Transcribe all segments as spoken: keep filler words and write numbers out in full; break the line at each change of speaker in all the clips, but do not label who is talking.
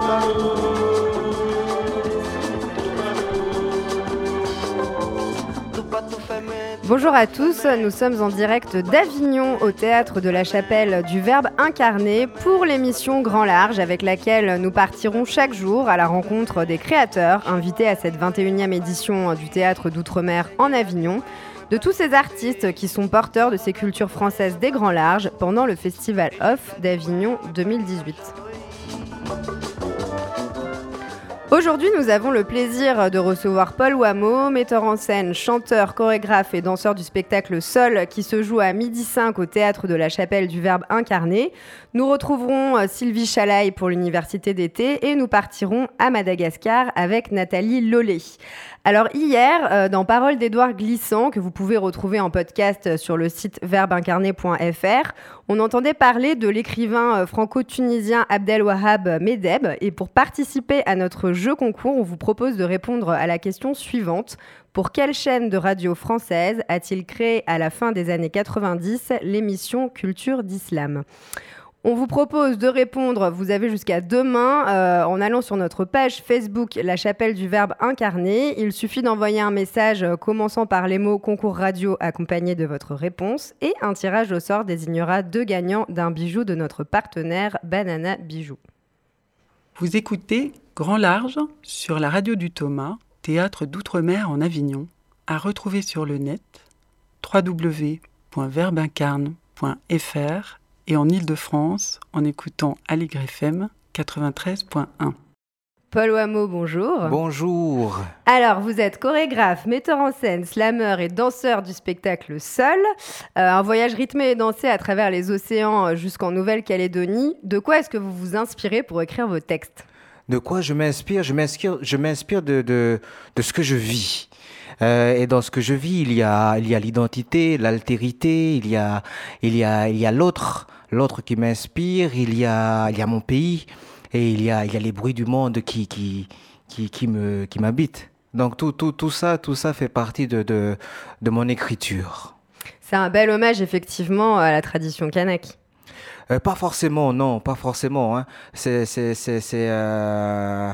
Bonjour à tous, nous sommes en direct d'Avignon au Théâtre de la Chapelle du Verbe incarné pour l'émission Grand Large avec laquelle nous partirons chaque jour à la rencontre des créateurs invités à cette vingt et unième édition du Théâtre d'Outre-mer en Avignon, de tous ces artistes qui sont porteurs de ces cultures françaises des Grands Larges pendant le Festival Off d'Avignon deux mille dix-huit. Aujourd'hui, nous avons le plaisir de recevoir Paul Wameau, metteur en scène, chanteur, chorégraphe et danseur du spectacle Sol, qui se joue à midi cinq au Théâtre de la Chapelle du Verbe incarné. Nous retrouverons Sylvie Chalaï pour l'Université d'été et nous partirons à Madagascar avec Nathalie Lollet. Alors hier, euh, dans Paroles d'Édouard Glissant, que vous pouvez retrouver en podcast sur le site verbe incarné point f r, on entendait parler de l'écrivain euh, franco-tunisien Abdelwahab Medeb. Et pour participer à notre jeu concours, on vous propose de répondre à la question suivante. Pour quelle chaîne de radio française a-t-il créé à la fin des années quatre-vingt-dix l'émission Culture d'Islam ? On vous propose de répondre, vous avez jusqu'à demain, euh, en allant sur notre page Facebook La Chapelle du Verbe incarné. Il suffit d'envoyer un message euh, commençant par les mots concours radio accompagné de votre réponse et un tirage au sort désignera deux gagnants d'un bijou de notre partenaire Banana Bijoux.
Vous écoutez Grand Large sur la radio du Thomas, Théâtre d'Outre-mer en Avignon, à retrouver sur le net w w w point verbe incarne point f r et en Île-de-France en écoutant Aligre F M quatre-vingt-treize point un.
Paul Wameau, bonjour.
Bonjour.
Alors, vous êtes chorégraphe, metteur en scène, slameur et danseur du spectacle Sol. Euh, un voyage rythmé et dansé à travers les océans jusqu'en Nouvelle-Calédonie. De quoi est-ce que vous vous inspirez pour écrire vos textes ?
De quoi je m'inspire ? Je m'inspire, je m'inspire de, de, de ce que je vis. Euh, et dans ce que je vis, il y a, il y a l'identité, l'altérité, il y a, il y a, il y a l'autre, l'autre qui m'inspire, il y a, il y a mon pays, et il y a, il y a les bruits du monde qui, qui, qui, qui me, qui m'habitent. Donc tout, tout, tout ça, tout ça fait partie de, de, de mon écriture.
C'est un bel hommage effectivement à la tradition kanak.
Euh, pas forcément, non, pas forcément. Hein. C'est, c'est, c'est, c'est. Euh...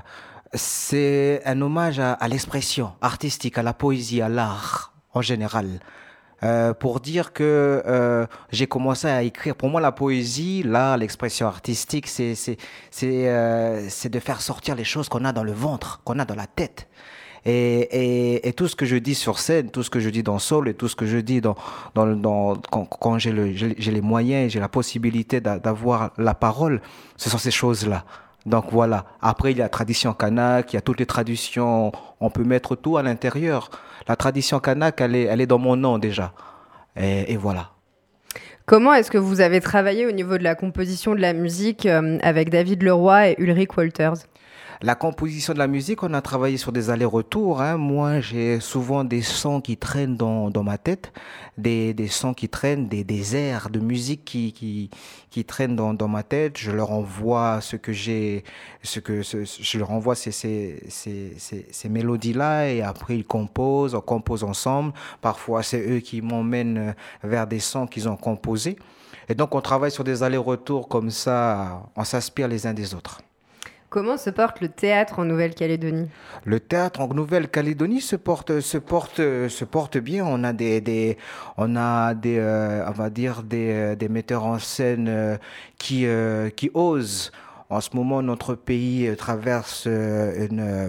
C'est un hommage à, à l'expression artistique, à la poésie, à l'art en général. Euh, pour dire que euh, j'ai commencé à écrire. Pour moi, la poésie, l'art, l'expression artistique, c'est, c'est, c'est, euh, c'est de faire sortir les choses qu'on a dans le ventre, qu'on a dans la tête. Et, et, et tout ce que je dis sur scène, tout ce que je dis dans Sol et tout ce que je dis dans, dans, dans, quand, quand j'ai, le, j'ai, j'ai les moyens, j'ai la possibilité d'avoir la parole, ce sont ces choses-là. Donc voilà, après il y a la tradition kanak, il y a toutes les traditions, on peut mettre tout à l'intérieur. La tradition kanak, elle est, elle est dans mon nom déjà. Et, et voilà.
Comment est-ce que vous avez travaillé au niveau de la composition de la musique euh, avec David Leroy et Ulrich Wolters ?
La composition de la musique, on a travaillé sur des allers-retours. Hein. Moi, j'ai souvent des sons qui traînent dans, dans ma tête, des, des sons qui traînent, des, des airs de musique qui, qui, qui traînent dans, dans ma tête. Je leur envoie ce que j'ai, ce que ce, je leur envoie ces, ces, ces, ces, ces mélodies-là et après ils composent, on compose ensemble. Parfois, c'est eux qui m'emmènent vers des sons qu'ils ont composés. Et donc, on travaille sur des allers-retours comme ça, on s'inspire les uns des autres.
Comment se porte le théâtre en Nouvelle-Calédonie ?
Le théâtre en Nouvelle-Calédonie se porte, se porte, se porte bien. On a des, des on a des, euh, on va dire des, des metteurs en scène euh, qui, euh, qui osent. En ce moment, notre pays traverse une, euh,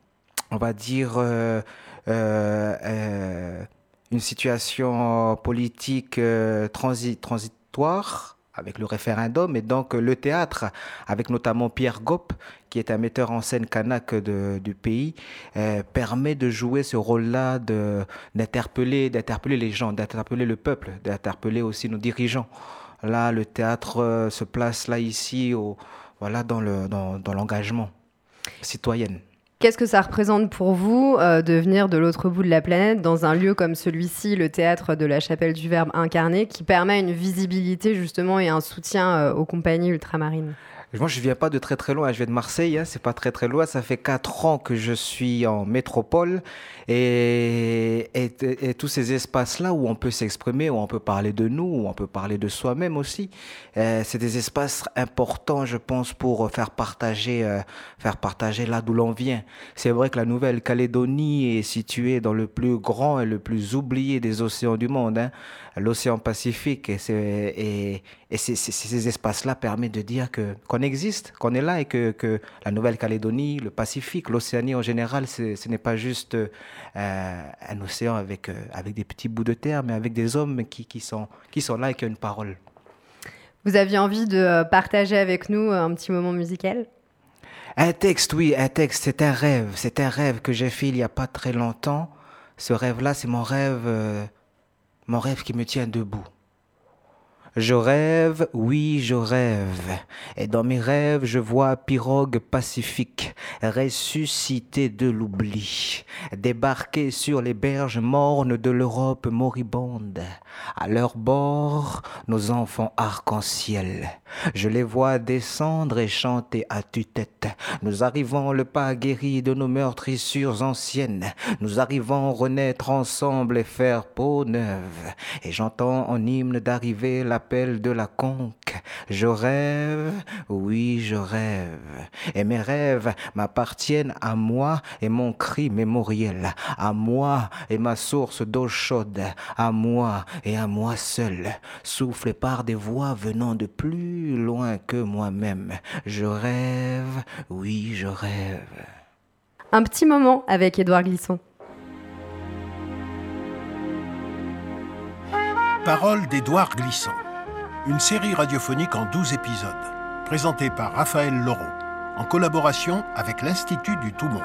on va dire, euh, euh, euh, une situation politique euh, transi- transitoire. Avec le référendum, et donc le théâtre, avec notamment Pierre Gop, qui est un metteur en scène kanak de, du pays, euh, permet de jouer ce rôle-là, de, d'interpeller, d'interpeller les gens, d'interpeller le peuple, d'interpeller aussi nos dirigeants. Là, le théâtre euh, se place là, ici, au, voilà, dans, le, dans, dans l'engagement citoyen.
Qu'est-ce que ça représente pour vous euh, de venir de l'autre bout de la planète dans un lieu comme celui-ci, le Théâtre de la Chapelle du Verbe incarné, qui permet une visibilité justement et un soutien euh, aux compagnies ultramarines ?
Moi, je viens pas de très très loin, je viens de Marseille, hein, c'est pas très très loin. Ça fait quatre ans que je suis en métropole et, et, et tous ces espaces-là où on peut s'exprimer, où on peut parler de nous, où on peut parler de soi-même aussi, euh, c'est des espaces importants, je pense, pour faire partager, euh, faire partager là d'où l'on vient. C'est vrai que la Nouvelle-Calédonie est située dans le plus grand et le plus oublié des océans du monde, hein, l'océan Pacifique, et, c'est, et, et c'est, c'est, ces espaces-là permettent de dire que qu'on existe, qu'on est là et que, que la Nouvelle-Calédonie, le Pacifique, l'Océanie en général, c'est, ce n'est pas juste euh, un océan avec, euh, avec des petits bouts de terre, mais avec des hommes qui, qui, sont, qui sont là et qui ont une parole.
Vous aviez envie de partager avec nous un petit moment musical ?
Un texte, oui, un texte, c'est un rêve. C'est un rêve que j'ai fait il n'y a pas très longtemps. Ce rêve-là, c'est mon rêve, euh, mon rêve qui me tient debout. Je rêve, oui, je rêve. Et dans mes rêves, je vois pirogue pacifique, ressuscité de l'oubli, débarquer sur les berges mornes de l'Europe moribonde. À leur bord, nos enfants arc-en-ciel. Je les vois descendre et chanter à tue-tête. Nous arrivons le pas guéri de nos meurtrissures anciennes. Nous arrivons renaître ensemble et faire peau neuve. Et j'entends en hymne d'arriver l'appel de la conque. Je rêve, oui, je rêve. Et mes rêves m'appartiennent à moi et mon cri mémoriel. À moi et ma source d'eau chaude. À moi et à moi seul. Soufflé par des voix venant de plus loin que moi-même. Je rêve, oui, je rêve.
Un petit moment avec Édouard Glissant.
Paroles d'Édouard Glissant. Une série radiophonique en douze épisodes, présentée par Raphaël Laureau, en collaboration avec l'Institut du Tout-Monde.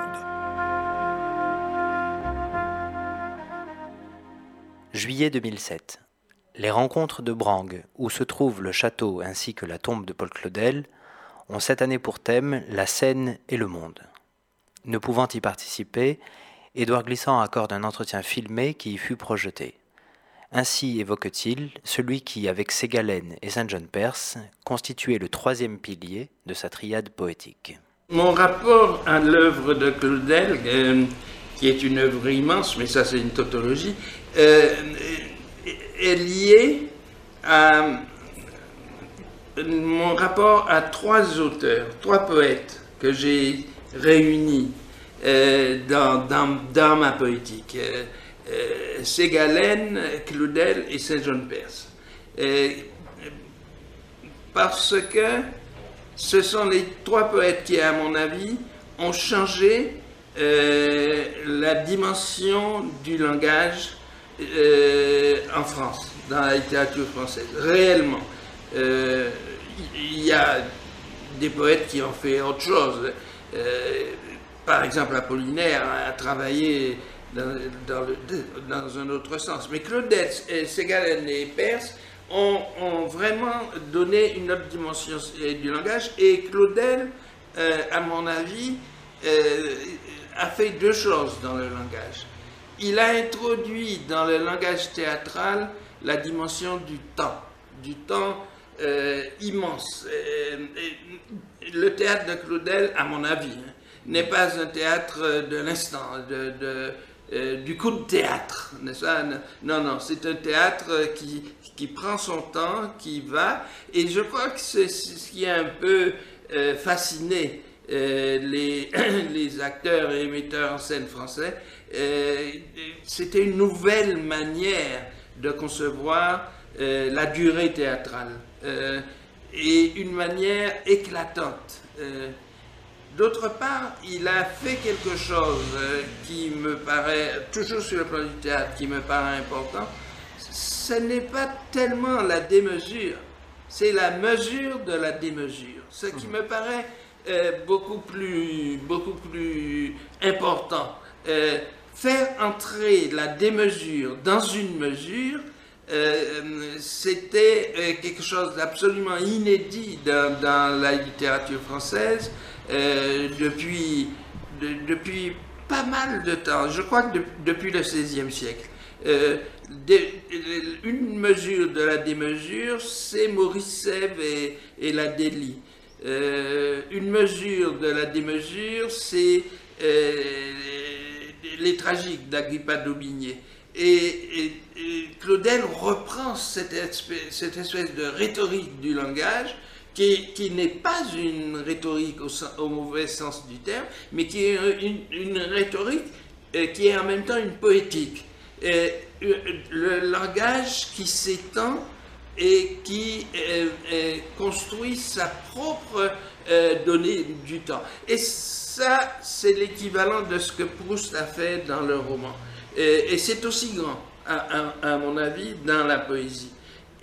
Juillet deux mille sept. Les rencontres de Brangue, où se trouve le château ainsi que la tombe de Paul Claudel, ont cette année pour thème la Seine et le monde. Ne pouvant y participer, Édouard Glissant accorde un entretien filmé qui y fut projeté. Ainsi évoque-t-il celui qui, avec Ségalène et Saint-John-Perse, constituait le troisième pilier de sa triade poétique.
Mon rapport à l'œuvre de Claudel, euh, qui est une œuvre immense, mais ça c'est une tautologie, euh, est lié à mon rapport à trois auteurs, trois poètes que j'ai réunis euh, dans, dans, dans ma poétique. Euh, Euh, Ségalène, Claudel et Saint-John-Perse. Euh, parce que ce sont les trois poètes qui, à mon avis, ont changé euh, la dimension du langage euh, en France, dans la littérature française, réellement. Euh, il y a des poètes qui ont fait autre chose. Euh, par exemple, Apollinaire a travaillé Dans, dans, le, dans un autre sens. Mais Claudel, Ségalène et Perse ont, ont vraiment donné une autre dimension du langage, et Claudel, euh, à mon avis, euh, a fait deux choses dans le langage. Il a introduit dans le langage théâtral la dimension du temps, du temps euh, immense. Euh, le théâtre de Claudel, à mon avis, hein, n'est pas un théâtre de l'instant, de, de Euh, du coup de théâtre, n'est-ce pas? Non, non, c'est un théâtre qui, qui prend son temps, qui va, et je crois que c'est ce qui a un peu euh, fasciné euh, les, les acteurs et les metteurs en scène français. Euh, c'était une nouvelle manière de concevoir euh, la durée théâtrale, euh, et une manière éclatante. Euh, D'autre part, il a fait quelque chose qui me paraît, toujours sur le plan du théâtre, qui me paraît important. Ce n'est pas tellement la démesure, c'est la mesure de la démesure. Ce qui me paraît euh, beaucoup plus, beaucoup plus important. Euh, faire entrer la démesure dans une mesure, euh, c'était euh, quelque chose d'absolument inédit dans, dans la littérature française. Euh, depuis, de, depuis pas mal de temps, je crois que de, depuis le seizième siècle. Euh, de, une mesure de la démesure, c'est Maurice Sèvres et, et la délie. Euh, une mesure de la démesure, c'est euh, les tragiques d'Agrippa d'Aubigné. Et, et, et Claudel reprend cette espèce, cette espèce de rhétorique du langage qui, qui n'est pas une rhétorique au, au mauvais sens du terme, mais qui est une, une rhétorique euh, qui est en même temps une poétique. Et, euh, le langage qui s'étend et qui euh, euh, construit sa propre euh, donnée du temps. Et ça, c'est l'équivalent de ce que Proust a fait dans le roman. Et, et c'est aussi grand, à, à, à mon avis, dans la poésie.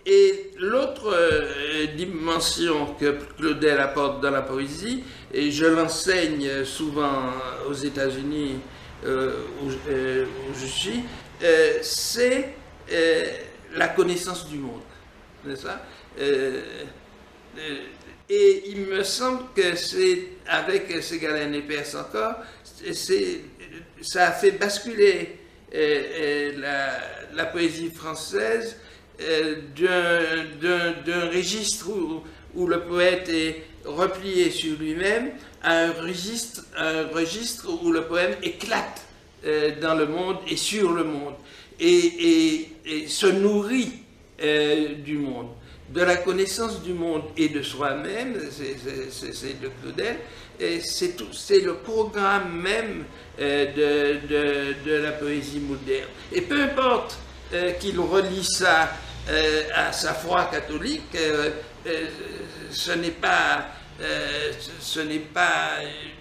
Et l'autre euh, dimension que Claudel apporte dans la poésie, et je l'enseigne souvent aux États-Unis, euh, où, euh, où je suis, euh, c'est euh, la connaissance du monde. N'est-ce pas? euh, euh, Et il me semble que c'est, avec Ségalen et Perse encore, c'est, ça a fait basculer euh, euh, la, la poésie française euh, d'un, d'un, d'un registre où, où le poète est replié sur lui-même à un registre, un registre où le poème éclate euh, dans le monde et sur le monde et, et, et se nourrit euh, du monde. De la connaissance du monde et de soi-même, c'est, c'est, c'est de Claudel, et c'est, tout, c'est le programme même euh, de, de, de la poésie moderne. Et peu importe euh, qu'il relie ça euh, à sa foi catholique, euh, euh, ce n'est pas, euh, ce n'est pas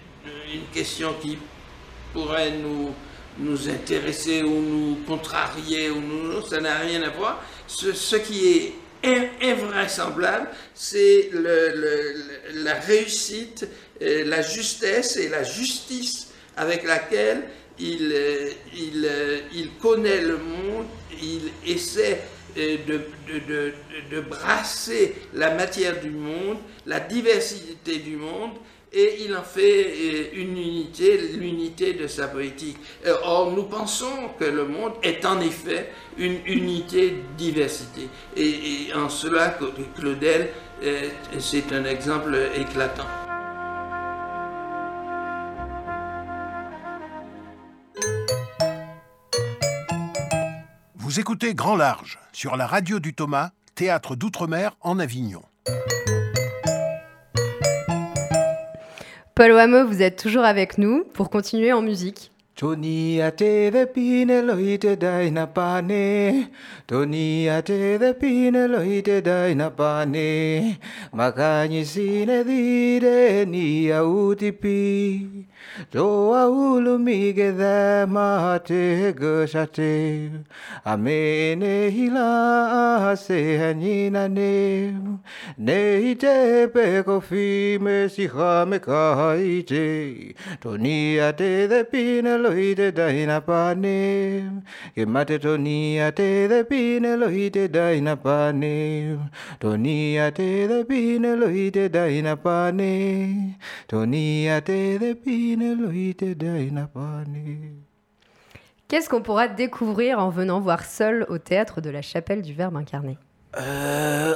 une question qui pourrait nous, nous intéresser ou nous contrarier, ou nous, ça n'a rien à voir. Ce, ce qui est invraisemblable, c'est le, le, la réussite, la justesse et la justice avec laquelle il, il, il connaît le monde, il essaie de, de, de, de brasser la matière du monde, la diversité du monde, et il en fait une unité, l'unité de sa poétique. Or, nous pensons que le monde est en effet une unité diversité. Et, et en cela, Claudel, c'est un exemple éclatant.
Vous écoutez Grand Large sur la radio du Thomas, théâtre d'outre-mer en Avignon.
Paul Wameau, vous êtes toujours avec nous pour continuer en musique.
Tony ate the pine loite daina pane Tony ate the pine loite daina pane Makanya sine dire ni autipi To aulu mige the mate gosate Amene hila se hanina ne Ne ite peko fime si hame kaite Tony ate the pine Loite daina pane, ke mate tonia te de pine loite daina pane, tonia te de pine loite daina pane, tonia te de pine loite daina pane.
Qu'est-ce qu'on pourra découvrir en venant voir Sol au théâtre de la Chapelle du Verbe incarné?
euh,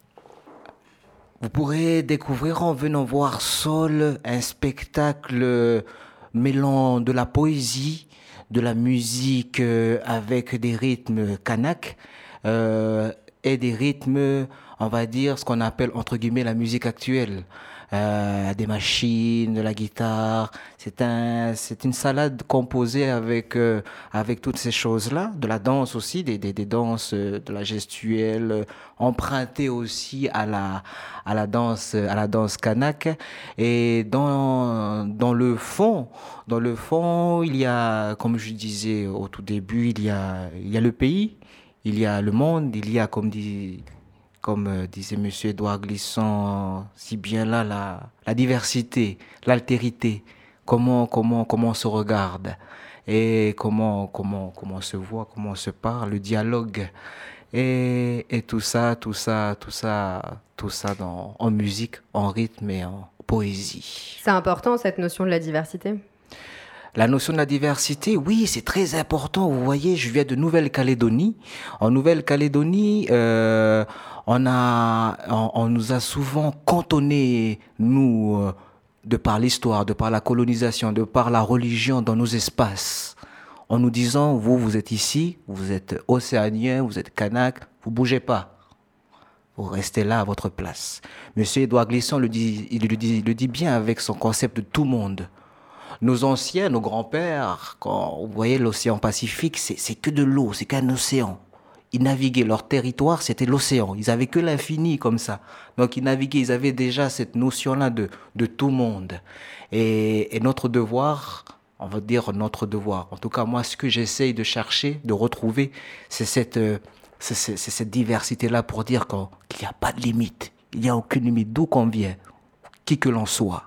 Vous pourrez découvrir en venant voir Sol un spectacle mêlant de la poésie, de la musique euh, avec des rythmes kanak euh, et des rythmes, on va dire, ce qu'on appelle entre guillemets la musique actuelle. Euh, des machines, de la guitare. C'est un, c'est une salade composée avec euh, avec toutes ces choses-là, de la danse aussi, des des, des danses, euh, de la gestuelle, euh, empruntée aussi à la à la danse à la danse kanak. Et dans dans le fond, dans le fond, il y a, comme je disais au tout début, il y a il y a le pays, il y a le monde, il y a, comme dit Comme euh, disait M. Édouard Glissant si bien là, la, la diversité, l'altérité, comment, comment, comment on se regarde et comment, comment, comment on se voit, comment on se parle, le dialogue et, et tout ça, tout ça, tout ça, tout ça dans, en musique, en rythme et en poésie.
C'est important cette notion de la diversité ?
La notion de la diversité, oui, c'est très important. Vous voyez, je viens de Nouvelle-Calédonie. En Nouvelle-Calédonie, euh, on a, on, on nous a souvent cantonnés, nous, euh, de par l'histoire, de par la colonisation, de par la religion dans nos espaces, en nous disant, vous, vous êtes ici, vous êtes océanien, vous êtes kanak, vous bougez pas. Vous restez là à votre place. Monsieur Édouard Glissant le dit, il le dit, il le dit bien avec son concept de tout monde. Nos anciens, nos grands-pères, quand vous voyez l'océan Pacifique, c'est, c'est que de l'eau, c'est qu'un océan. Ils naviguaient, leur territoire, c'était l'océan. Ils avaient que l'infini comme ça. Donc ils naviguaient, ils avaient déjà cette notion-là de, de tout monde. Et, et notre devoir, on va dire notre devoir. En tout cas, moi, ce que j'essaye de chercher, de retrouver, c'est cette, euh, c'est, c'est, c'est cette diversité-là pour dire qu'il n'y a pas de limite. Il n'y a aucune limite, d'où qu'on vient, qui que l'on soit.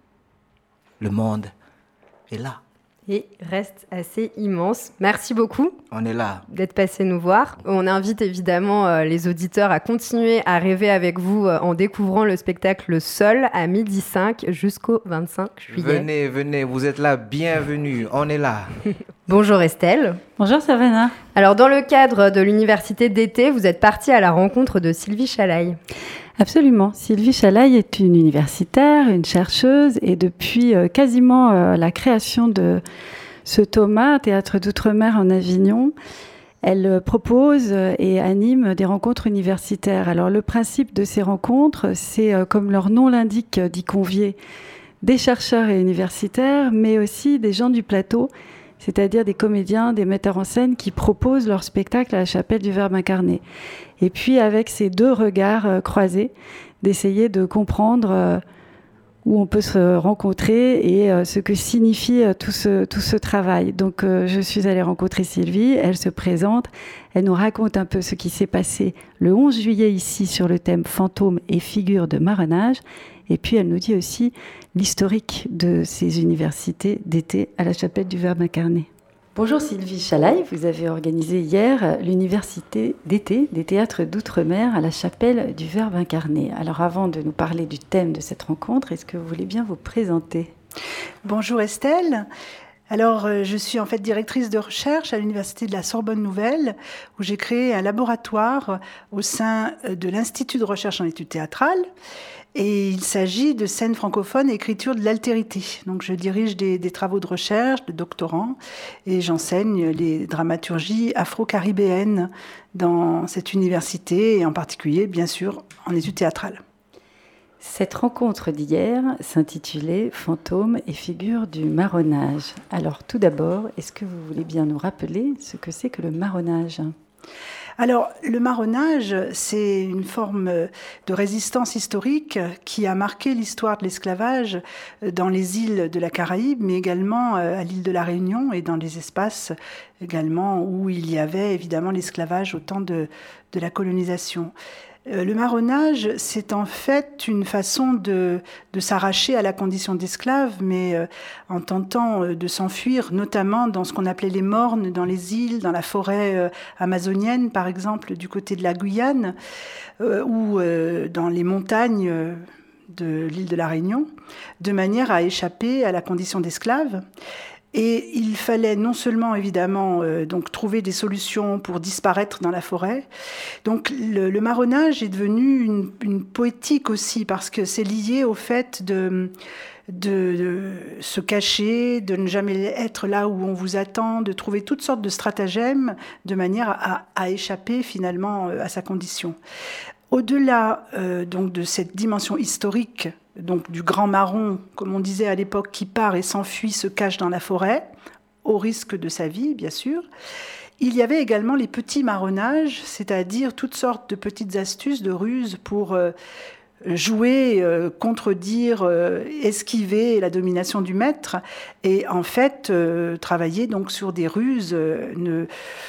Le monde est là.
Et reste assez immense. Merci beaucoup.
On est là.
D'être passé nous voir. On invite évidemment euh, les auditeurs à continuer à rêver avec vous euh, en découvrant le spectacle Sol à midi cinq jusqu'au vingt-cinq juillet.
Venez, venez, vous êtes là, bienvenue, on est là.
Bonjour Estelle.
Bonjour Savannah. Alors
dans le cadre de l'université d'été, vous êtes partie à la rencontre de Sylvie Chalaille.
Absolument. Sylvie Chalaille est une universitaire, une chercheuse, et depuis euh, quasiment euh, la création de ce Thomas, Théâtre d'Outre-mer en Avignon, elle euh, propose euh, et anime des rencontres universitaires. Alors le principe de ces rencontres, c'est, euh, comme leur nom l'indique, euh, d'y convier des chercheurs et universitaires, mais aussi des gens du plateau, c'est-à-dire des comédiens, des metteurs en scène qui proposent leur spectacle à la chapelle du Verbe incarné. Et puis, avec ces deux regards euh, croisés, d'essayer de comprendre euh, où on peut se rencontrer et euh, ce que signifie euh, tout, ce, tout ce travail. Donc, euh, je suis allée rencontrer Sylvie, elle se présente, elle nous raconte un peu ce qui s'est passé le onze juillet ici sur le thème fantômes et figures de marronnage. Et puis, elle nous dit aussi l'historique de ces universités d'été à la chapelle du Verbe incarné. Bonjour Sylvie Chalaille, vous avez organisé hier l'université d'été des théâtres d'Outre-mer à la chapelle du Verbe incarné. Alors avant de nous parler du thème de cette rencontre, est-ce que vous voulez bien vous présenter ?
Bonjour Estelle. Alors, euh, je suis en fait directrice de recherche à l'Université de la Sorbonne Nouvelle, où j'ai créé un laboratoire au sein de l'Institut de recherche en études théâtrales. Et il s'agit de scènes francophones et écriture de l'altérité. Donc, je dirige des, des travaux de recherche, de doctorants, et j'enseigne les dramaturgies afro-caribéennes dans cette université, et en particulier, bien sûr, en études théâtrales.
Cette rencontre d'hier s'intitulait « Fantômes et figures du marronnage ». Alors, tout d'abord, est-ce que vous voulez bien nous rappeler ce que c'est que le marronnage ?
Alors, le marronnage, c'est une forme de résistance historique qui a marqué l'histoire de l'esclavage dans les îles de la Caraïbe, mais également à l'île de la Réunion et dans les espaces également où il y avait évidemment l'esclavage au temps de, de la colonisation. Le marronnage, c'est en fait une façon de, de s'arracher à la condition d'esclave, mais euh, en tentant euh, de s'enfuir, notamment dans ce qu'on appelait les mornes, dans les îles, dans la forêt euh, amazonienne, par exemple, du côté de la Guyane, euh, ou euh, dans les montagnes euh, de l'île de la Réunion, de manière à échapper à la condition d'esclave. Et il fallait non seulement, évidemment, euh, donc, trouver des solutions pour disparaître dans la forêt. Donc, le, le marronnage est devenu une, une poétique aussi, parce que c'est lié au fait de, de, de se cacher, de ne jamais être là où on vous attend, de trouver toutes sortes de stratagèmes de manière à, à échapper, finalement, à sa condition. Au-delà euh, donc de cette dimension historique, donc du grand marron, comme on disait à l'époque, qui part et s'enfuit, se cache dans la forêt, au risque de sa vie, bien sûr, il y avait également les petits marronnages, c'est-à-dire toutes sortes de petites astuces, de ruses pour euh, jouer, euh, contredire, euh, esquiver la domination du maître, et en fait euh, travailler donc sur des ruses, euh, ne,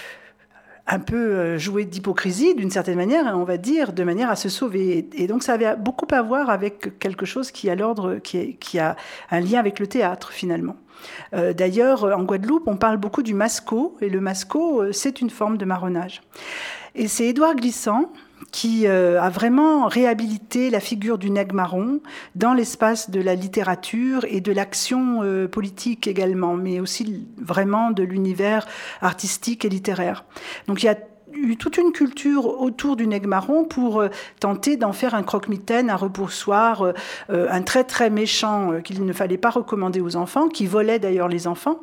un peu jouer d'hypocrisie d'une certaine manière, on va dire, de manière à se sauver. Et donc ça avait beaucoup à voir avec quelque chose qui a l'ordre, qui, est, qui a un lien avec le théâtre finalement. Euh, d'ailleurs, en Guadeloupe, on parle beaucoup du masco, et le masco, c'est une forme de marronnage. Et c'est Édouard Glissant qui euh, a vraiment réhabilité la figure du nègre marron dans l'espace de la littérature et de l'action euh, politique également, mais aussi vraiment de l'univers artistique et littéraire. Donc il y a eu toute une culture autour du nègre marron pour euh, tenter d'en faire un croque-mitaine, un repoussoir, euh, euh, un très très méchant euh, qu'il ne fallait pas recommander aux enfants, qui volait d'ailleurs les enfants.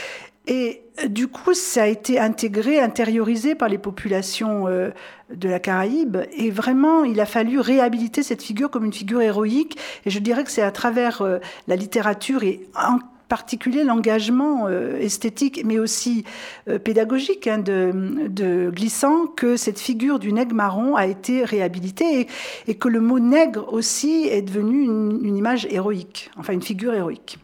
Et du coup, ça a été intégré, intériorisé par les populations euh, de la Caraïbe. Et vraiment, il a fallu réhabiliter cette figure comme une figure héroïque. Et je dirais que c'est à travers euh, la littérature et en particulier l'engagement euh, esthétique, mais aussi euh, pédagogique hein, de, de Glissant, que cette figure du nègre marron a été réhabilitée et, et que le mot nègre aussi est devenu une, une image héroïque, enfin une figure héroïque.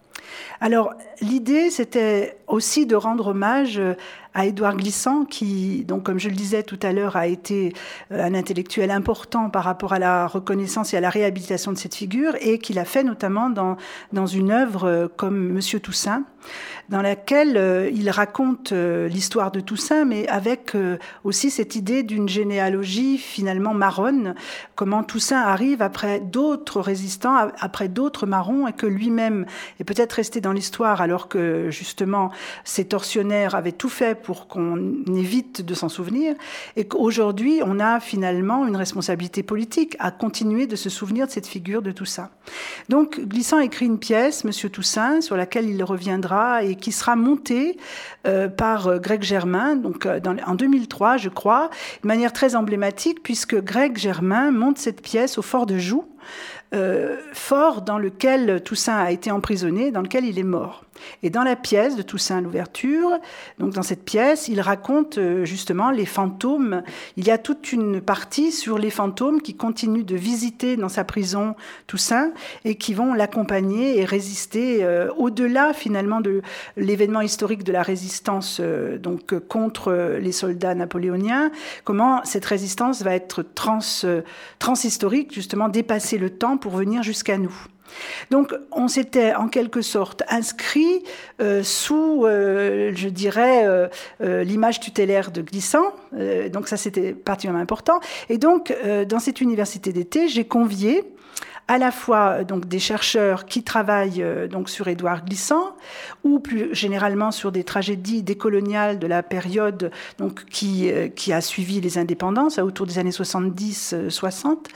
Alors, l'idée, c'était aussi de rendre hommage à Édouard Glissant, qui, donc, comme je le disais tout à l'heure, a été un intellectuel important par rapport à la reconnaissance et à la réhabilitation de cette figure, et qu'il a fait notamment dans, dans une œuvre comme Monsieur Toussaint, dans laquelle euh, il raconte euh, l'histoire de Toussaint, mais avec euh, aussi cette idée d'une généalogie finalement marronne, comment Toussaint arrive après d'autres résistants, après d'autres marrons, et que lui-même est peut-être resté dans l'histoire alors que justement ces tortionnaires avaient tout fait pour qu'on évite de s'en souvenir, et qu'aujourd'hui on a finalement une responsabilité politique à continuer de se souvenir de cette figure de Toussaint. Donc Glissant écrit une pièce, Monsieur Toussaint, sur laquelle il reviendra et qui sera montée euh, par Greg Germain, donc euh, dans, en deux mille trois, je crois, de manière très emblématique, puisque Greg Germain monte cette pièce au fort de Joux, euh, fort dans lequel Toussaint a été emprisonné, dans lequel il est mort. Et dans la pièce de Toussaint, l'ouverture, donc dans cette pièce, il raconte euh, justement les fantômes. Il y a toute une partie sur les fantômes qui continuent de visiter dans sa prison Toussaint et qui vont l'accompagner et résister euh, au-delà finalement de l'événement historique de la résistance euh, donc euh, contre euh, les soldats napoléoniens. Comment cette résistance va être trans, euh, transhistorique, justement dépasser le temps pour venir jusqu'à nous. Donc, on s'était en quelque sorte inscrit euh, sous, euh, je dirais, euh, euh, l'image tutélaire de Glissant. Euh, donc, ça, c'était particulièrement important. Et donc, euh, dans cette université d'été, j'ai convié à la fois donc des chercheurs qui travaillent euh, donc sur Édouard Glissant ou plus généralement sur des tragédies décoloniales de la période donc qui euh, qui a suivi les indépendances autour des années soixante-dix soixante.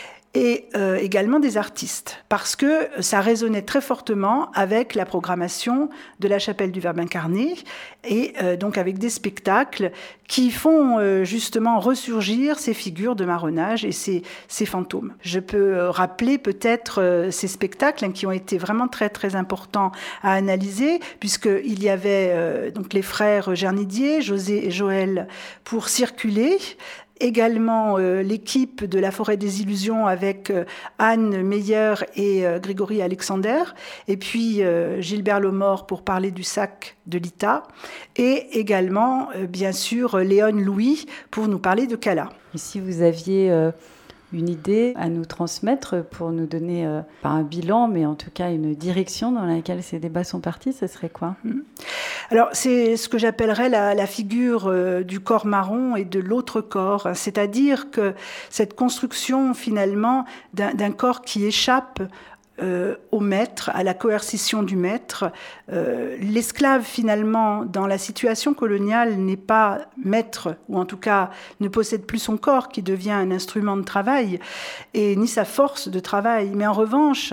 Et euh, également des artistes, parce que ça résonnait très fortement avec la programmation de la Chapelle du Verbe incarné, et euh, donc avec des spectacles qui font euh, justement ressurgir ces figures de marronnage et ces, ces fantômes. Je peux rappeler peut-être euh, ces spectacles hein, qui ont été vraiment très très importants à analyser, puisqu'il y avait euh, donc les frères Gernidier, José et Joël, pour circuler. Également euh, l'équipe de la Forêt des Illusions avec euh, Anne Meyer et euh, Grégory Alexander, et puis euh, Gilbert Lomort pour parler du sac de Lita, et également, euh, bien sûr, Léon Louis pour nous parler de Cala.
Et si vous aviez euh, une idée à nous transmettre pour nous donner, euh, pas un bilan, mais en tout cas une direction dans laquelle ces débats sont partis, ce serait quoi ?
Alors, c'est ce que j'appellerais la, la figure euh, du corps marron et de l'autre corps, c'est-à-dire que cette construction, finalement, d'un, d'un corps qui échappe Euh, au maître, à la coercition du maître. Euh, l'esclave, finalement, dans la situation coloniale, n'est pas maître, ou en tout cas ne possède plus son corps, qui devient un instrument de travail, et ni sa force de travail. Mais en revanche,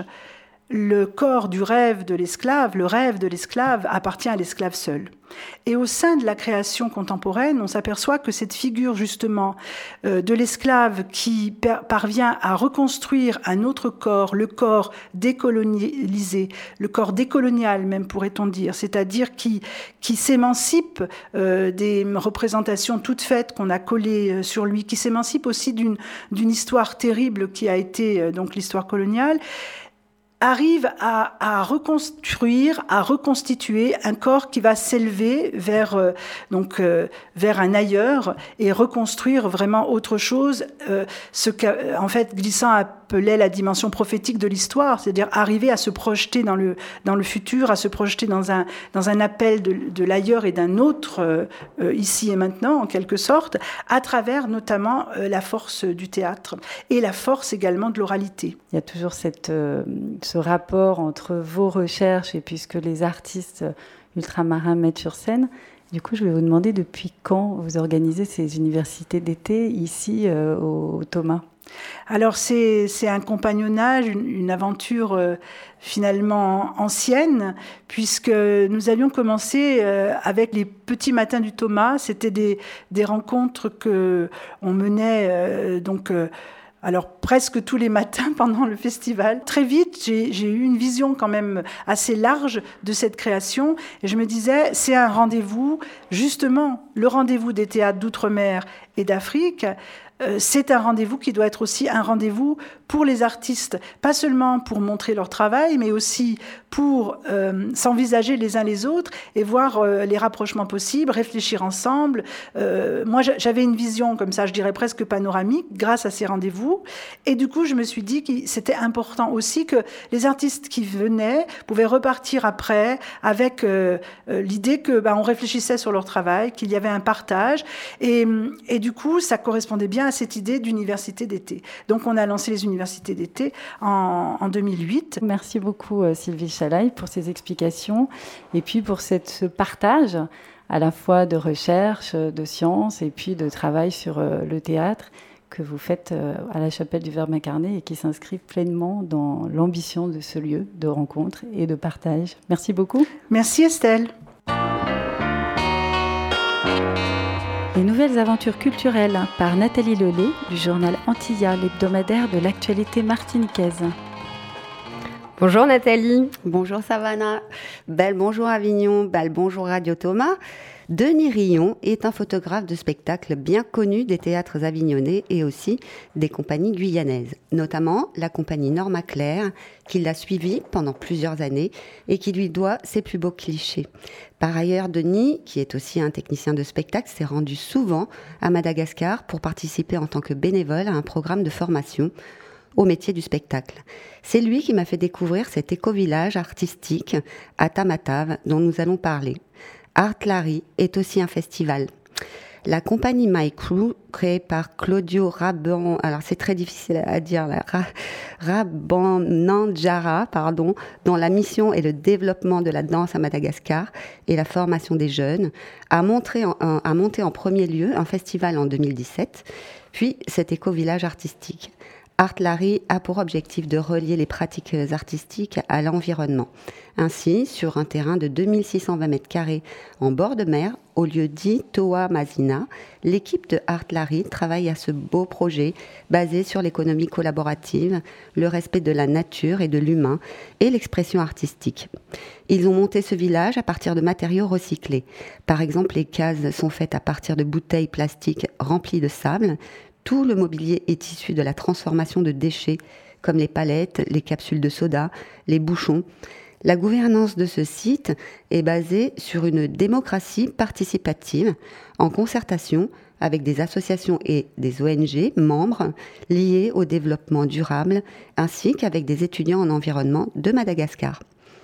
le corps du rêve de l'esclave, le rêve de l'esclave appartient à l'esclave seul. Et au sein de la création contemporaine, on s'aperçoit que cette figure justement euh, de l'esclave qui per- parvient à reconstruire un autre corps, le corps décolonialisé, le corps décolonial même pourrait-on dire, c'est-à-dire qui, qui s'émancipe euh, des représentations toutes faites qu'on a collées euh, sur lui, qui s'émancipe aussi d'une, d'une histoire terrible qui a été euh, donc l'histoire coloniale, arrive à, à reconstruire, à reconstituer un corps qui va s'élever vers, euh, donc, euh, vers un ailleurs et reconstruire vraiment autre chose, euh, ce qu'en fait Glissant appelait la dimension prophétique de l'histoire, c'est-à-dire arriver à se projeter dans le, dans le futur, à se projeter dans un, dans un appel de, de l'ailleurs et d'un autre, euh, euh, ici et maintenant, en quelque sorte, à travers notamment euh, la force du théâtre et la force également de l'oralité.
Il y a toujours cette... Euh, ce rapport entre vos recherches et puis ce que les artistes ultramarins mettent sur scène. Du coup, je vais vous demander depuis quand vous organisez ces universités d'été ici euh, au, au Thomas.
Alors c'est, c'est un compagnonnage, une, une aventure euh, finalement ancienne, puisque nous avions commencé euh, avec les petits matins du Thomas. C'était des, des rencontres qu'on menait euh, donc... Euh, Alors presque tous les matins pendant le festival. Très vite, j'ai, j'ai eu une vision quand même assez large de cette création. Et je me disais, c'est un rendez-vous, justement, le rendez-vous des théâtres d'outre-mer et d'Afrique. Euh, c'est un rendez-vous qui doit être aussi un rendez-vous pour les artistes, pas seulement pour montrer leur travail, mais aussi pour euh, s'envisager les uns les autres et voir euh, les rapprochements possibles, réfléchir ensemble. Euh, moi, j'avais une vision comme ça, je dirais presque panoramique, grâce à ces rendez-vous. Et du coup, je me suis dit que c'était important aussi que les artistes qui venaient pouvaient repartir après avec euh, euh, l'idée que bah, on réfléchissait sur leur travail, qu'il y avait un partage. Et, et du coup, ça correspondait bien à cette idée d'université d'été. Donc, on a lancé les universités d'été en, en deux mille huit.
Merci beaucoup, Sylvie Chalaille, pour ces explications et puis pour cette, ce partage à la fois de recherche, de sciences et puis de travail sur euh, le théâtre que vous faites euh, à la Chapelle du Verbe incarné et qui s'inscrit pleinement dans l'ambition de ce lieu de rencontre et de partage. Merci beaucoup.
Merci Estelle.
Les nouvelles aventures culturelles par Nathalie Lelay du journal Antilla, l'hebdomadaire de l'actualité martiniquaise.
Bonjour Nathalie.
Bonjour Savannah. Belle bonjour Avignon, belle bonjour Radio Thomas. Denis Rillon est un photographe de spectacle bien connu des théâtres avignonnais et aussi des compagnies guyanaises, notamment la compagnie Norma Claire, qui l'a suivi pendant plusieurs années et qui lui doit ses plus beaux clichés. Par ailleurs, Denis, qui est aussi un technicien de spectacle, s'est rendu souvent à Madagascar pour participer en tant que bénévole à un programme de formation au métier du spectacle. C'est lui qui m'a fait découvrir cet éco-village artistique à Tamatave dont nous allons parler. Art Larry est aussi un festival. La compagnie My Crew, créée par Claudio Raban, alors c'est très difficile à dire, là, Rabanandjara, pardon, dont la mission est le développement de la danse à Madagascar et la formation des jeunes, a, montré en, a monté en premier lieu un festival en deux mille dix-sept, puis cet éco-village artistique. Art Larry a pour objectif de relier les pratiques artistiques à l'environnement. Ainsi, sur un terrain de deux mille six cent vingt mètres carrés en bord de mer, au lieu dit Toa Mazina, l'équipe de Art Larry travaille à ce beau projet basé sur l'économie collaborative, le respect de la nature et de l'humain et l'expression artistique. Ils ont monté ce village à partir de matériaux recyclés. Par exemple, les cases sont faites à partir de bouteilles plastiques remplies de sable. Tout le mobilier est issu de la transformation de déchets, comme les palettes, les capsules de soda, les bouchons. La gouvernance de ce site est basée sur une démocratie participative, en concertation avec des associations et des O N G membres liés au développement durable, ainsi qu'avec des étudiants en environnement de Madagascar.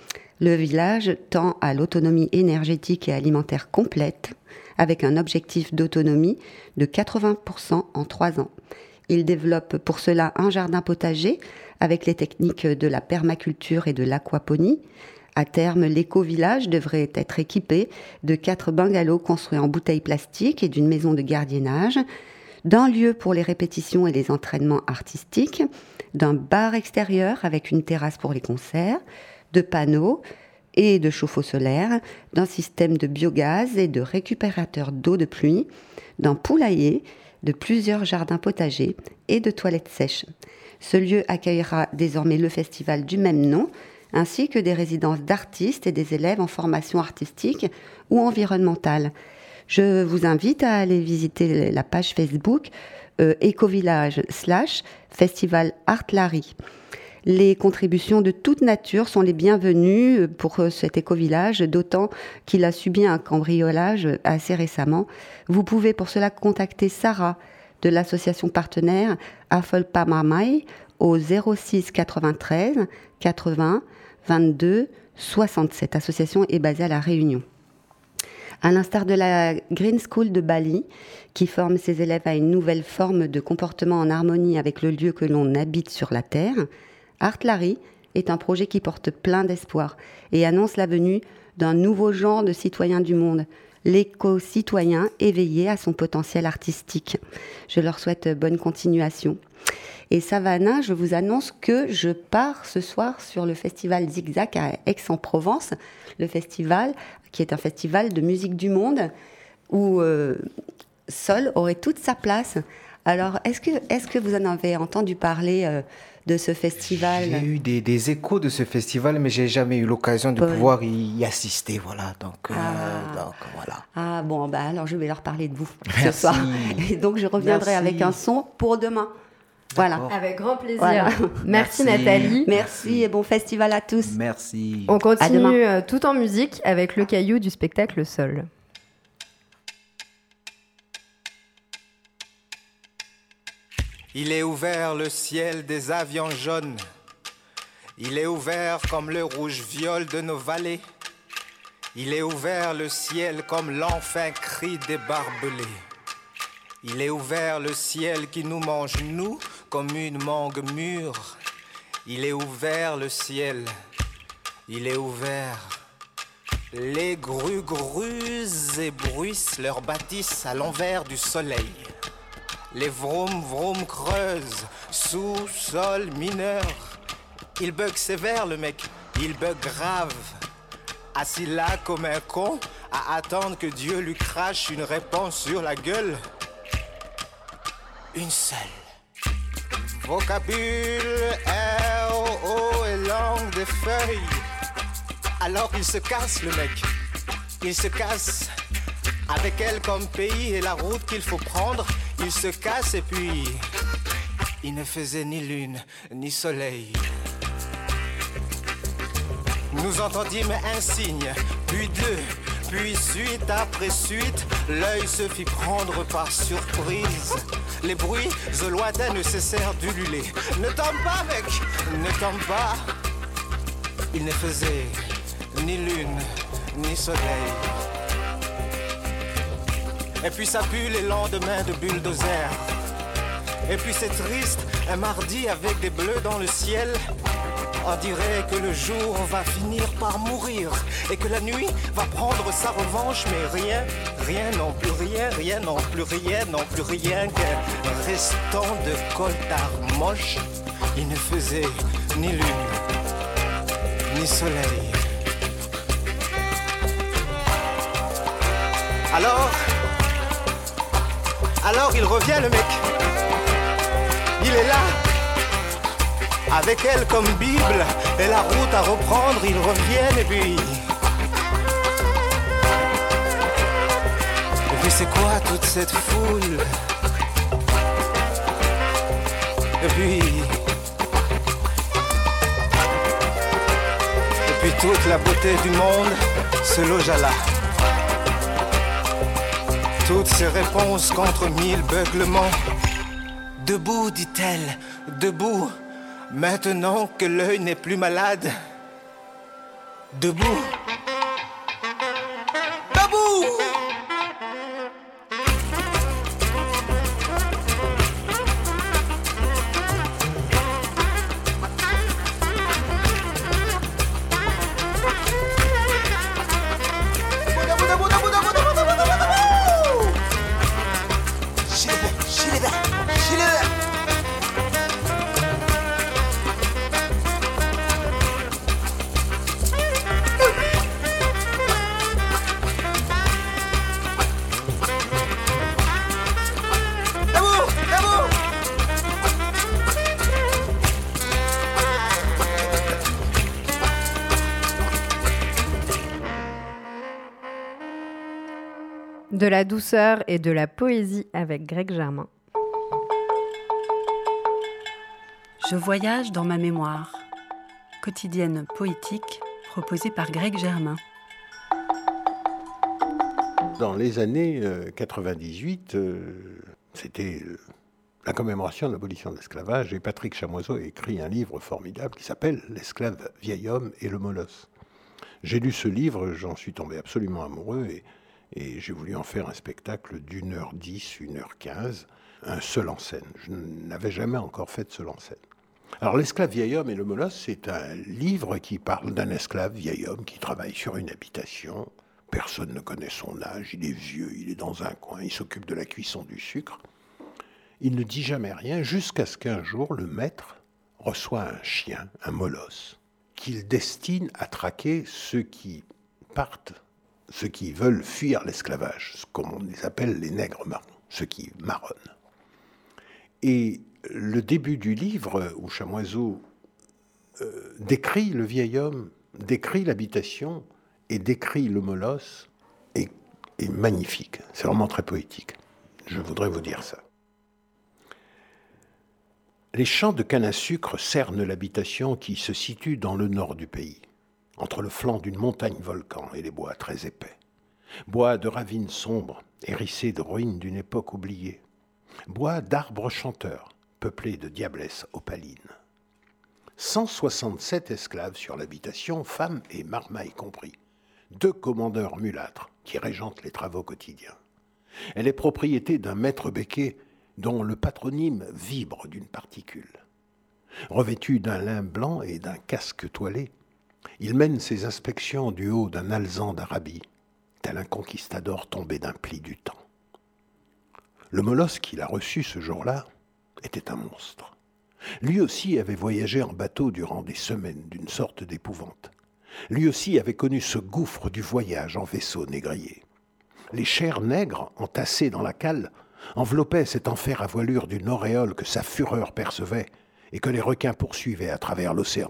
Le village tend à l'autonomie énergétique et alimentaire complète, avec un objectif d'autonomie de quatre-vingts pour cent en trois ans. Il développe pour cela un jardin potager avec les techniques de la permaculture et de l'aquaponie. À terme, l'éco-village devrait être équipé de quatre bungalows construits en bouteilles plastiques et d'une maison de gardiennage, d'un lieu pour les répétitions et les entraînements artistiques, d'un bar extérieur avec une terrasse pour les concerts, de panneaux et de chauffe-eau solaire, d'un système de biogaz et de récupérateur d'eau de pluie, d'un poulailler, de plusieurs jardins potagers et de toilettes sèches. Ce lieu accueillera désormais le festival du même nom, ainsi que des résidences d'artistes et des élèves en formation artistique ou environnementale. Je vous invite à aller visiter la page Facebook euh, Écovillage slash Festival Art Larry. Les contributions de toute nature sont les bienvenues pour cet éco-village, d'autant qu'il a subi un cambriolage assez récemment. Vous pouvez pour cela contacter Sarah de l'association partenaire Afolpamamai au zéro six quatre-vingt-treize quatre-vingts vingt-deux soixante. Cette association est basée à La Réunion. À l'instar de la Green School de Bali, qui forme ses élèves à une nouvelle forme de comportement en harmonie avec le lieu que l'on habite sur la Terre, Artlari est un projet qui porte plein d'espoir et annonce la venue d'un nouveau genre de citoyen du monde, l'éco-citoyen éveillé à son potentiel artistique. Je leur souhaite bonne continuation. Et Savannah, je vous annonce que je pars ce soir sur le festival Zigzag à Aix-en-Provence, le festival qui est un festival de musique du monde où euh, Sol aurait toute sa place. Alors, est-ce que, est-ce que vous en avez entendu parler euh, de ce festival ?
J'ai eu des, des échos de ce festival, mais j'ai jamais eu l'occasion de
Paul.
pouvoir y, y assister. Voilà, donc, euh,
Ah.
donc voilà.
Ah bon, bah alors je vais leur parler de vous ce
Merci.
soir. Et donc je reviendrai
Merci.
avec un son pour demain. Voilà.
D'accord.
Avec grand plaisir.
Voilà.
Merci,
Merci.
Nathalie.
Merci et bon festival à tous.
Merci.
On
À demain.
continue euh, tout en musique avec le caillou du spectacle Sol.
Il est ouvert le ciel des avions jaunes. Il est ouvert comme le rouge-viol de nos vallées. Il est ouvert le ciel comme l'enfin cri des barbelés. Il est ouvert le ciel qui nous mange nous comme une mangue mûre. Il est ouvert le ciel. Il est ouvert. Les gru-grus ébruissent leur bâtisse à l'envers du soleil. Les vroom vroom creusent, sous-sol mineur. Il bug sévère le mec, il bug grave. Assis là comme un con, à attendre que Dieu lui crache une réponse sur la gueule. Une seule. Vocabule, R, O et langue des feuilles. Alors il se casse le mec, il se casse. Avec elle comme pays et la route qu'il faut prendre, il se casse et puis il ne faisait ni lune ni soleil. Nous entendîmes un signe, puis deux, puis suite après suite, l'œil se fit prendre par surprise. Les bruits au lointain ne cessèrent d'ululer. Ne tombe pas mec, ne tombe pas. Il ne faisait ni lune ni soleil. Et puis ça pue les lendemains de bulldozer. Et puis c'est triste, un mardi avec des bleus dans le ciel. On dirait que le jour va finir par mourir et que la nuit va prendre sa revanche. Mais rien, rien non plus rien, rien non plus rien, non plus rien qu'un restant de coltard moche. Il ne faisait ni lune, ni soleil. Alors... Alors il revient le mec, il est là, avec elle comme Bible, et la route à reprendre, ils reviennent et puis... Et puis c'est quoi toute cette foule? Et puis... Et puis toute la beauté du monde se logea là. Toutes ces réponses contre mille beuglements. Debout, dit-elle, debout, maintenant que l'œil n'est plus malade. Debout. Debout.
De la douceur et de la poésie avec Greg Germain.
Je voyage dans ma mémoire.
quotidienne poétique proposée par Greg Germain.
Dans les années euh, quatre-vingt-dix-huit, euh, c'était euh, la commémoration de l'abolition de l'esclavage, et Patrick Chamoiseau a écrit un livre formidable qui s'appelle « L'esclave vieil homme et le molosse ». J'ai lu ce livre, j'en suis tombé absolument amoureux, et, et j'ai voulu en faire un spectacle d'une heure dix, une heure quinze, un seul en scène. Je n'avais jamais encore fait de seul en scène. Alors, l'esclave vieil homme et le molosse, c'est un livre qui parle d'un esclave vieil homme qui travaille sur une habitation. Personne ne connaît son âge, il est vieux, il est dans un coin, il s'occupe de la cuisson du sucre. Il ne dit jamais rien jusqu'à ce qu'un jour, le maître reçoit un chien, un molosse, qu'il destine à traquer ceux qui partent, ceux qui veulent fuir l'esclavage, comme on les appelle les nègres marrons, ceux qui marronnent. Et le début du livre, où Chamoiseau euh, décrit le vieil homme, décrit l'habitation et décrit le molosse, est, est magnifique. C'est vraiment très poétique. Je voudrais vous dire ça. Les champs de canne à sucre cernent l'habitation qui se situe dans le nord du pays, entre le flanc d'une montagne volcan et les bois très épais. Bois de ravines sombres, hérissés de ruines d'une époque oubliée. Bois d'arbres chanteurs, peuplés de diablesses opalines. cent soixante-sept esclaves sur l'habitation, femmes et marmailles compris. Deux commandeurs mulâtres qui régentent les travaux quotidiens. Elle est propriété d'un maître becquet dont le patronyme vibre d'une particule. Revêtu d'un lin blanc et d'un casque toilé, il mène ses inspections du haut d'un alezan d'Arabie, tel un conquistador tombé d'un pli du temps. Le molosse qu'il a reçu ce jour-là était un monstre. Lui aussi avait voyagé en bateau durant des semaines d'une sorte d'épouvante. Lui aussi avait connu ce gouffre du voyage en vaisseau négrier. Les chairs nègres, entassées dans la cale, enveloppaient cet enfer à voilure d'une auréole que sa fureur percevait et que les requins poursuivaient à travers l'océan.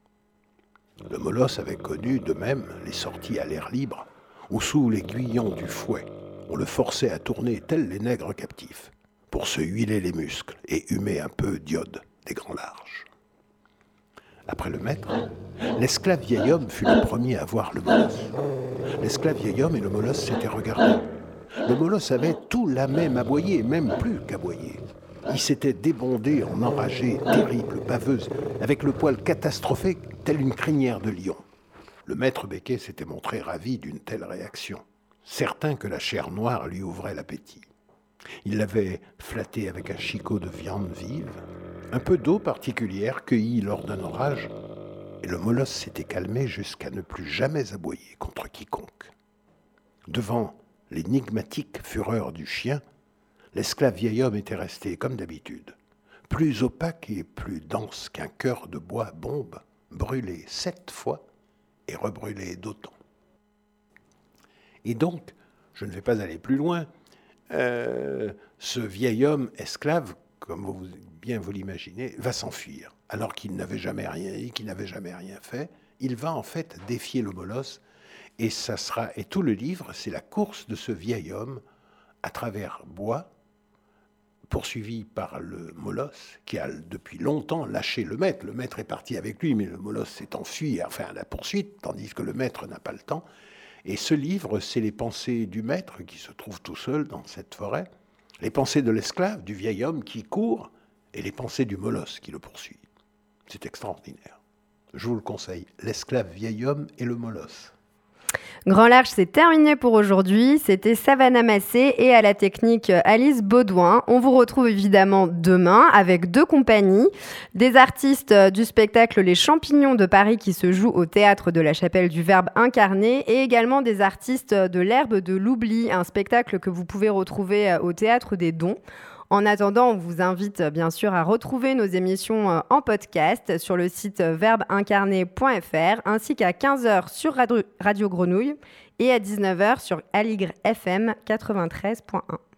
Le molosse avait connu de même les sorties à l'air libre, où sous l'aiguillon du fouet, on le forçait à tourner tels les nègres captifs, pour se huiler les muscles et humer un peu d'iode des grands larges. Après le maître, l'esclave vieil homme fut le premier à voir le molosse. L'esclave vieil homme et le molosse s'étaient regardés. Le molosse avait tout la même aboyé, même plus qu'aboyé. Il s'était débondé en enragé, terrible, baveuse, avec le poil catastrophé, tel une crinière de lion. Le maître becquet s'était montré ravi d'une telle réaction, certain que la chair noire lui ouvrait l'appétit. Il l'avait flatté avec un chicot de viande vive, un peu d'eau particulière cueillie lors d'un orage, et le molosse s'était calmé jusqu'à ne plus jamais aboyer contre quiconque. Devant l'énigmatique fureur du chien, l'esclave vieil homme était resté comme d'habitude, plus opaque et plus dense qu'un cœur de bois bombe, brûlé sept fois et rebrûlé d'autant. Et donc, je ne vais pas aller plus loin, euh, ce vieil homme esclave, comme vous, bien vous l'imaginez, va s'enfuir, alors qu'il n'avait jamais rien dit, qu'il n'avait jamais rien fait. Il va en fait défier le molosse, et ça sera, et tout le livre, c'est la course de ce vieil homme à travers bois, poursuivi par le molosse, qui a depuis longtemps lâché le maître. Le maître est parti avec lui, mais le molosse s'est enfui, enfin à la poursuite, tandis que le maître n'a pas le temps. Et ce livre, c'est les pensées du maître qui se trouve tout seul dans cette forêt, les pensées de l'esclave, du vieil homme qui court, et les pensées du molosse qui le poursuit. C'est extraordinaire. Je vous le conseille, l'esclave vieil homme et le molosse.
Grand Large, c'est terminé pour aujourd'hui. C'était Savannah Massé et à la technique Alice Baudouin. On vous retrouve évidemment demain avec deux compagnies. Des artistes du spectacle Les Champignons de Paris qui se jouent au théâtre de la Chapelle du Verbe incarné et également des artistes de l'Herbe de l'Oubli, un spectacle que vous pouvez retrouver au Théâtre des Dons. En attendant, on vous invite bien sûr à retrouver nos émissions en podcast sur le site verbe incarné point f r ainsi qu'à quinze heures sur Radio, Radio Grenouille et à dix-neuf heures sur Aligre F M quatre-vingt-treize point un.